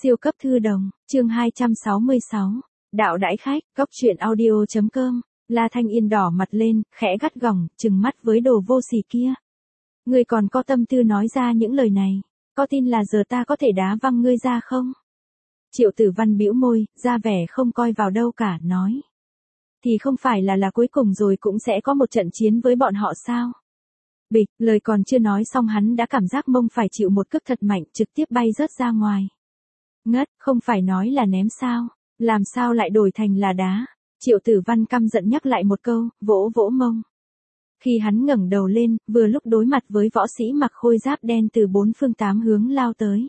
Siêu cấp thư đồng, chương 266. Đạo đãi khách, góc truyện audio.com. La Thanh Yên đỏ mặt lên, khẽ gắt gỏng, trừng mắt với đồ vô sỉ kia. Ngươi còn có tâm tư nói ra những lời này, có tin là giờ ta có thể đá văng ngươi ra không? Triệu Tử Văn bĩu môi, ra vẻ không coi vào đâu cả, nói. Thì không phải là cuối cùng rồi cũng sẽ có một trận chiến với bọn họ sao? Bịch, lời còn chưa nói xong hắn đã cảm giác mông phải chịu một cước thật mạnh, trực tiếp bay rớt ra ngoài. Ngất, không phải nói là ném sao? Làm sao lại đổi thành là đá? Triệu Tử Văn căm giận nhắc lại một câu, vỗ vỗ mông. Khi hắn ngẩng đầu lên, vừa lúc đối mặt với võ sĩ mặc khôi giáp đen từ bốn phương tám hướng lao tới.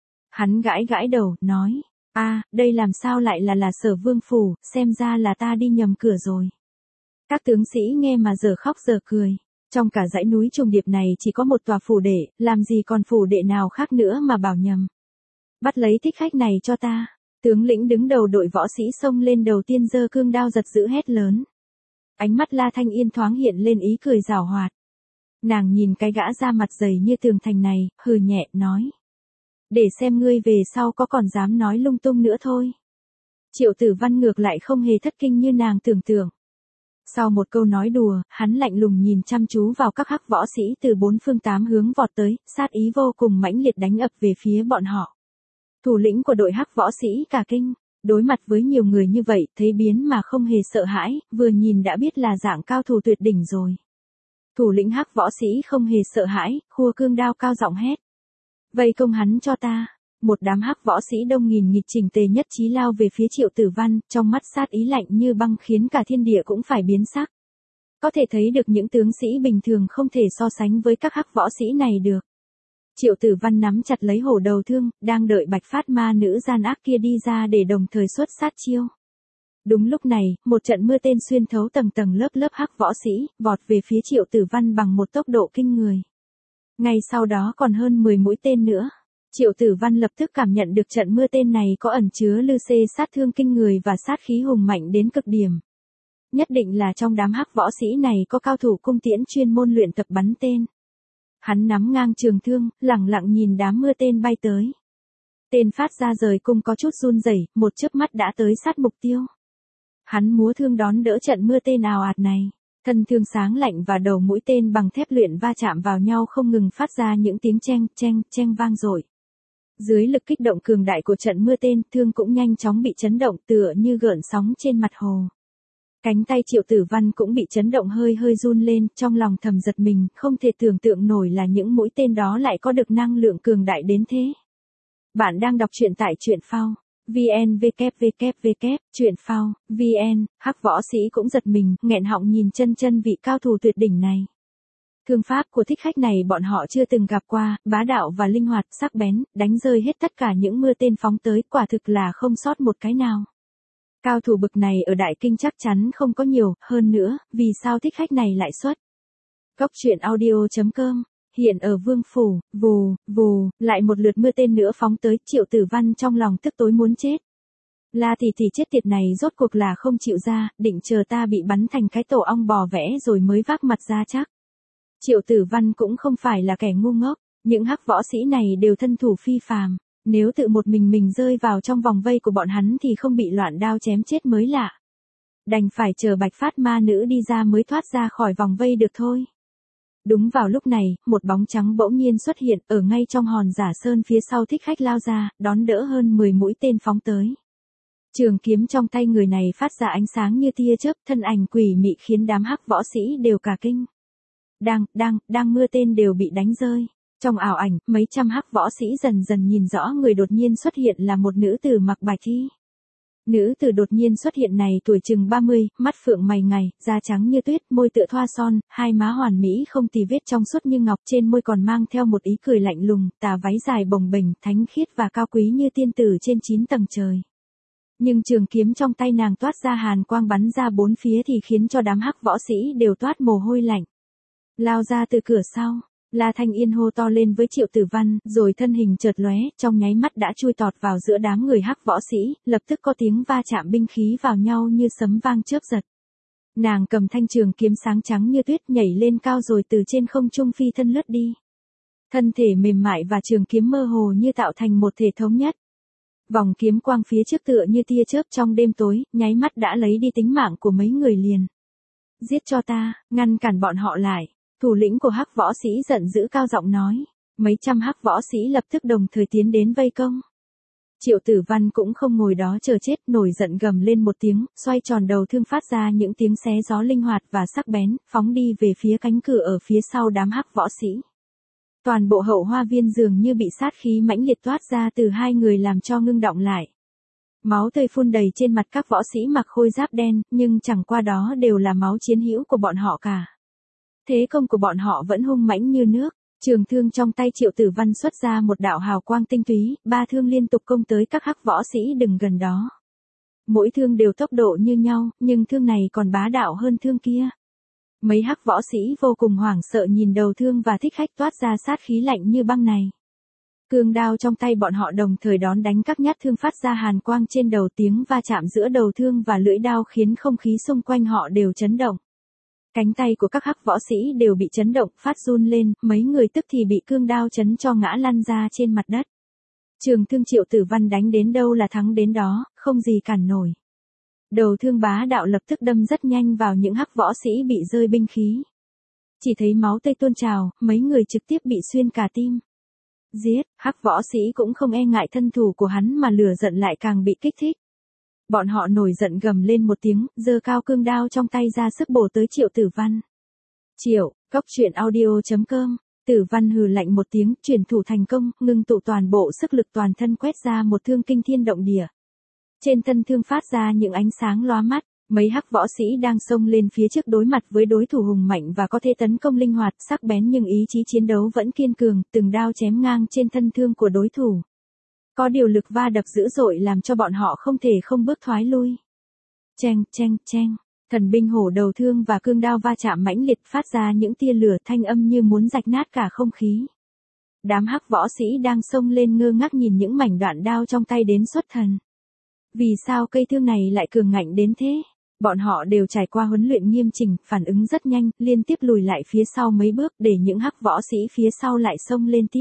Hắn gãi gãi đầu, nói, đây làm sao lại là Sở Vương phủ, xem ra là ta đi nhầm cửa rồi. Các tướng sĩ nghe mà giờ khóc giờ cười. Trong cả dãy núi trùng điệp này chỉ có một tòa phủ đệ, làm gì còn phủ đệ nào khác nữa mà bảo nhầm. Bắt lấy thích khách này cho ta. Tướng lĩnh đứng đầu đội võ sĩ xông lên đầu tiên giơ cương đao giật dữ hét lớn. Ánh mắt La Thanh Yên thoáng hiện lên ý cười giảo hoạt. Nàng nhìn cái gã da mặt dày như tường thành này, hừ nhẹ, nói. Để xem ngươi về sau có còn dám nói lung tung nữa thôi. Triệu Tử Văn ngược lại không hề thất kinh như nàng tưởng tượng. Sau một câu nói đùa, hắn lạnh lùng nhìn chăm chú vào các hắc võ sĩ từ bốn phương tám hướng vọt tới, sát ý vô cùng mãnh liệt đánh ập về phía bọn họ. Thủ lĩnh của đội hắc võ sĩ cả kinh, đối mặt với nhiều người như vậy, thấy biến mà không hề sợ hãi, vừa nhìn đã biết là dạng cao thủ tuyệt đỉnh rồi. Thủ lĩnh hắc võ sĩ không hề sợ hãi, khua cương đao cao giọng hét. Vây công hắn cho ta. Một đám hắc võ sĩ đông nghìn nghịt chỉnh tề nhất trí lao về phía Triệu Tử Văn, trong mắt sát ý lạnh như băng khiến cả thiên địa cũng phải biến sắc. Có thể thấy được những tướng sĩ bình thường không thể so sánh với các hắc võ sĩ này được. Triệu Tử Văn nắm chặt lấy hổ đầu thương, đang đợi Bạch Phát Ma nữ gian ác kia đi ra để đồng thời xuất sát chiêu. Đúng lúc này, một trận mưa tên xuyên thấu tầng tầng lớp lớp hắc võ sĩ, vọt về phía Triệu Tử Văn bằng một tốc độ kinh người. Ngay sau đó còn hơn 10 mũi tên nữa. Triệu Tử Văn lập tức cảm nhận được trận mưa tên này có ẩn chứa lư xê sát thương kinh người và sát khí hùng mạnh đến cực điểm. Nhất định là trong đám hắc võ sĩ này có cao thủ cung tiễn chuyên môn luyện tập bắn tên. Hắn nắm ngang trường thương, lẳng lặng nhìn đám mưa tên bay tới. Tên phát ra rời cung có chút run rẩy, một chớp mắt đã tới sát mục tiêu. Hắn múa thương đón đỡ trận mưa tên ào ạt này. Thân thương sáng lạnh và đầu mũi tên bằng thép luyện va chạm vào nhau không ngừng phát ra những tiếng cheng cheng cheng vang dội. Dưới lực kích động cường đại của trận mưa tên, thương cũng nhanh chóng bị chấn động tựa như gợn sóng trên mặt hồ. Cánh tay Triệu Tử Văn cũng bị chấn động hơi hơi run lên, trong lòng thầm giật mình, không thể tưởng tượng nổi là những mũi tên đó lại có được năng lượng cường đại đến thế. Bạn đang đọc truyện tại truyện phao. VN truyện phao, VN, hắc võ sĩ cũng giật mình, nghẹn họng nhìn chân vị cao thủ tuyệt đỉnh này. Thương pháp của thích khách này bọn họ chưa từng gặp qua, bá đạo và linh hoạt, sắc bén, đánh rơi hết tất cả những mưa tên phóng tới, quả thực là không sót một cái nào. Cao thủ bực này ở Đại Kinh chắc chắn không có nhiều, hơn nữa, vì sao thích khách này lại xuất? Góc truyện audio.com. Hiện ở Vương phủ, vù, vù, lại một lượt mưa tên nữa phóng tới, Triệu Tử Văn trong lòng tức tối muốn chết. La thì chết tiệt này rốt cuộc là không chịu ra, định chờ ta bị bắn thành cái tổ ong bò vẽ rồi mới vác mặt ra chắc. Triệu Tử Văn cũng không phải là kẻ ngu ngốc, những hắc võ sĩ này đều thân thủ phi phàm, nếu tự một mình rơi vào trong vòng vây của bọn hắn thì không bị loạn đao chém chết mới lạ. Đành phải chờ Bạch Phát Ma nữ đi ra mới thoát ra khỏi vòng vây được thôi. Đúng vào lúc này, một bóng trắng bỗng nhiên xuất hiện ở ngay trong hòn giả sơn phía sau thích khách lao ra, đón đỡ hơn 10 mũi tên phóng tới. Trường kiếm trong tay người này phát ra ánh sáng như tia chớp, thân ảnh quỷ mị khiến đám hắc võ sĩ đều cả kinh. Đang mưa tên đều bị đánh rơi. Trong ảo ảnh, mấy trăm hắc võ sĩ dần dần nhìn rõ người đột nhiên xuất hiện là một nữ tử mặc bạch y. Nữ tử đột nhiên xuất hiện này tuổi chừng 30, mắt phượng mày ngài, da trắng như tuyết, môi tựa thoa son, hai má hoàn mỹ không tì vết trong suốt như ngọc, trên môi còn mang theo một ý cười lạnh lùng, tà váy dài bồng bềnh, thánh khiết và cao quý như tiên tử trên 9 tầng trời. Nhưng trường kiếm trong tay nàng toát ra hàn quang bắn ra bốn phía thì khiến cho đám hắc võ sĩ đều toát mồ hôi lạnh. Lao ra từ cửa sau. La Thanh Yên hô to lên với Triệu Tử Văn, rồi thân hình chợt lóe, trong nháy mắt đã chui tọt vào giữa đám người hắc võ sĩ, lập tức có tiếng va chạm binh khí vào nhau như sấm vang chớp giật. Nàng cầm thanh trường kiếm sáng trắng như tuyết nhảy lên cao rồi từ trên không trung phi thân lướt đi. Thân thể mềm mại và trường kiếm mơ hồ như tạo thành một thể thống nhất. Vòng kiếm quang phía trước tựa như tia chớp trong đêm tối, nháy mắt đã lấy đi tính mạng của mấy người liền. Giết cho ta, ngăn cản bọn họ lại. Thủ lĩnh của hắc võ sĩ giận dữ cao giọng nói. Mấy trăm hắc võ sĩ lập tức đồng thời tiến đến vây công. Triệu Tử Văn cũng không ngồi đó chờ chết, nổi giận gầm lên một tiếng, xoay tròn đầu thương phát ra những tiếng xé gió linh hoạt và sắc bén, phóng đi về phía cánh cửa ở phía sau đám hắc võ sĩ. Toàn bộ hậu hoa viên dường như bị sát khí mãnh liệt toát ra từ hai người làm cho ngưng động lại. Máu tươi phun đầy trên mặt các võ sĩ mặc khôi giáp đen, nhưng chẳng qua đó đều là máu chiến hữu của bọn họ cả. Thế công của bọn họ vẫn hung mãnh như nước. Trường thương trong tay Triệu Tử Văn xuất ra một đạo hào quang tinh túy, ba thương liên tục công tới các hắc võ sĩ đứng gần đó. Mỗi thương đều tốc độ như nhau, nhưng thương này còn bá đạo hơn thương kia. Mấy hắc võ sĩ vô cùng hoảng sợ nhìn đầu thương và thích khách toát ra sát khí lạnh như băng này. Cương đao trong tay bọn họ đồng thời đón đánh các nhát thương phát ra hàn quang trên đầu, tiếng va chạm giữa đầu thương và lưỡi đao khiến không khí xung quanh họ đều chấn động. Cánh tay của các hắc võ sĩ đều bị chấn động, phát run lên, mấy người tức thì bị cương đao chấn cho ngã lăn ra trên mặt đất. Trường thương Triệu Tử Văn đánh đến đâu là thắng đến đó, không gì cản nổi. Đầu thương bá đạo lập tức đâm rất nhanh vào những hắc võ sĩ bị rơi binh khí. Chỉ thấy máu tươi tuôn trào, mấy người trực tiếp bị xuyên cả tim. Giết, hắc võ sĩ cũng không e ngại thân thủ của hắn mà lửa giận lại càng bị kích thích. Bọn họ nổi giận gầm lên một tiếng, giơ cao cương đao trong tay ra sức bổ tới Triệu Tử Văn. Cốc truyện audio.com. Tử Văn hừ lạnh một tiếng, chuyển thủ thành công, ngưng tụ toàn bộ sức lực toàn thân quét ra một thương kinh thiên động địa. Trên thân thương phát ra những ánh sáng lóa mắt, mấy hắc võ sĩ đang xông lên phía trước đối mặt với đối thủ hùng mạnh và có thể tấn công linh hoạt, sắc bén nhưng ý chí chiến đấu vẫn kiên cường, từng đao chém ngang trên thân thương của đối thủ. Có điều lực va đập dữ dội làm cho bọn họ không thể không bước thoái lui. Cheng cheng cheng, thần binh hổ đầu thương và cương đao va chạm mãnh liệt phát ra những tia lửa thanh âm như muốn rạch nát cả không khí. Đám hắc võ sĩ đang xông lên ngơ ngác nhìn những mảnh đoạn đao trong tay đến xuất thần. Vì sao cây thương này lại cường ngạnh đến thế? Bọn họ đều trải qua huấn luyện nghiêm chỉnh, phản ứng rất nhanh, liên tiếp lùi lại phía sau mấy bước để những hắc võ sĩ phía sau lại xông lên tiếp.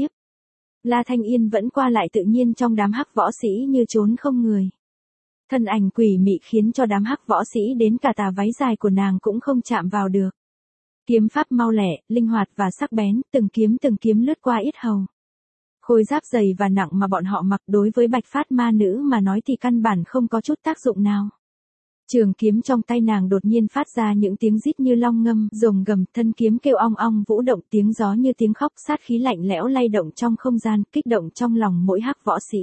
La Thanh Yên vẫn qua lại tự nhiên trong đám hắc võ sĩ như trốn không người. Thân ảnh quỷ mị khiến cho đám hắc võ sĩ đến cả tà váy dài của nàng cũng không chạm vào được. Kiếm pháp mau lẹ, linh hoạt và sắc bén, từng kiếm lướt qua yết hầu. Khôi giáp dày và nặng mà bọn họ mặc đối với Bạch Phát ma nữ mà nói thì căn bản không có chút tác dụng nào. Trường kiếm trong tay nàng đột nhiên phát ra những tiếng rít như long ngâm, rồng gầm, thân kiếm kêu ong ong vũ động, tiếng gió như tiếng khóc, sát khí lạnh lẽo lay động trong không gian, kích động trong lòng mỗi hắc võ sĩ.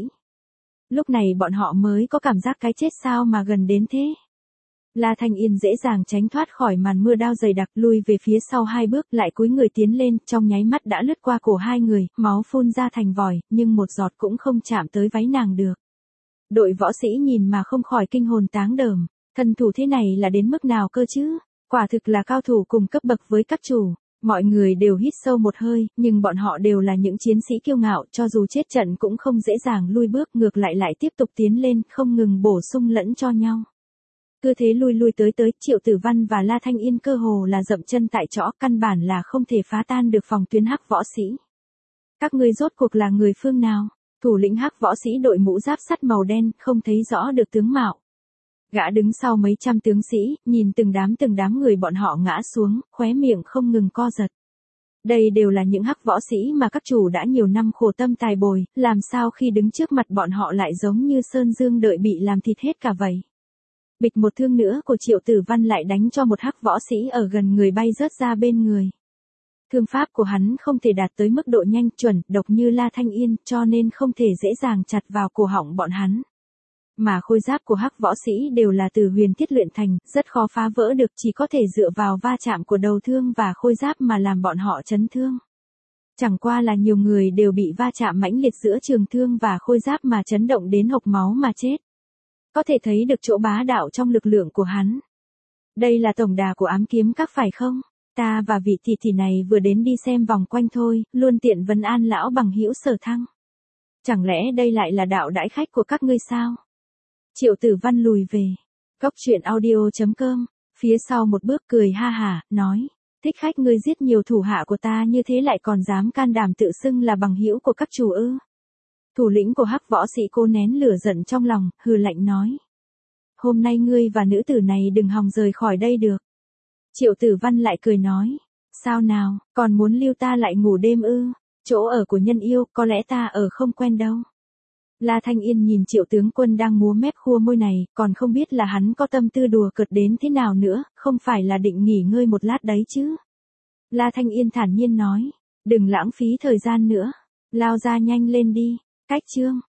Lúc này bọn họ mới có cảm giác cái chết sao mà gần đến thế. La Thanh Yên dễ dàng tránh thoát khỏi màn mưa đao dày đặc, lui về phía sau hai bước, lại cúi người tiến lên, trong nháy mắt đã lướt qua cổ hai người, máu phun ra thành vòi, nhưng một giọt cũng không chạm tới váy nàng được. Đội võ sĩ nhìn mà không khỏi kinh hồn táng đờm, thần thủ thế này là đến mức nào cơ chứ? Quả thực là cao thủ cùng cấp bậc với các chủ. Mọi người đều hít sâu một hơi, nhưng bọn họ đều là những chiến sĩ kiêu ngạo, cho dù chết trận cũng không dễ dàng lui bước, ngược lại tiếp tục tiến lên, không ngừng bổ sung lẫn cho nhau. Cứ thế lui tới, Triệu Tử Văn và La Thanh Yên cơ hồ là dậm chân tại chỗ, căn bản là không thể phá tan được phòng tuyến hắc võ sĩ. Các ngươi rốt cuộc là người phương nào? Thủ lĩnh hắc võ sĩ đội mũ giáp sắt màu đen, không thấy rõ được tướng mạo. Gã đứng sau mấy trăm tướng sĩ, nhìn từng đám người bọn họ ngã xuống, khóe miệng không ngừng co giật. Đây đều là những hắc võ sĩ mà các chủ đã nhiều năm khổ tâm tài bồi, làm sao khi đứng trước mặt bọn họ lại giống như sơn dương đợi bị làm thịt hết cả vậy. Bịch một thương nữa của Triệu Tử Văn lại đánh cho một hắc võ sĩ ở gần người bay rớt ra bên người. Thương pháp của hắn không thể đạt tới mức độ nhanh chuẩn, độc như La Thanh Yên, cho nên không thể dễ dàng chặt vào cổ họng bọn hắn. Mà khôi giáp của hắc võ sĩ đều là từ huyền thiết luyện thành, rất khó phá vỡ được, chỉ có thể dựa vào va chạm của đầu thương và khôi giáp mà làm bọn họ chấn thương. Chẳng qua là nhiều người đều bị va chạm mãnh liệt giữa trường thương và khôi giáp mà chấn động đến hộc máu mà chết. Có thể thấy được chỗ bá đạo trong lực lượng của hắn. Đây là tổng đà của ám kiếm các phải không? Ta và vị tỷ này vừa đến đi xem vòng quanh thôi, luôn tiện vấn an lão bằng hữu Sở Thăng. Chẳng lẽ đây lại là đạo đãi khách của các ngươi sao? Triệu Tử Văn lùi về. Cốc truyện audio.com. Phía sau một bước cười ha hả, nói. Thích khách ngươi giết nhiều thủ hạ của ta như thế lại còn dám can đảm tự xưng là bằng hữu của các chủ ư? Thủ lĩnh của Hắc võ sĩ cô nén lửa giận trong lòng, hừ lạnh nói. Hôm nay ngươi và nữ tử này đừng hòng rời khỏi đây được. Triệu Tử Văn lại cười nói. Sao nào, còn muốn lưu ta lại ngủ đêm ư? Chỗ ở của nhân yêu, có lẽ ta ở không quen đâu. La Thanh Yên nhìn Triệu tướng quân đang múa mép khua môi này, còn không biết là hắn có tâm tư đùa cợt đến thế nào nữa, không phải là định nghỉ ngơi một lát đấy chứ. La Thanh Yên thản nhiên nói. Đừng lãng phí thời gian nữa. Lao ra nhanh lên đi. Cách chương.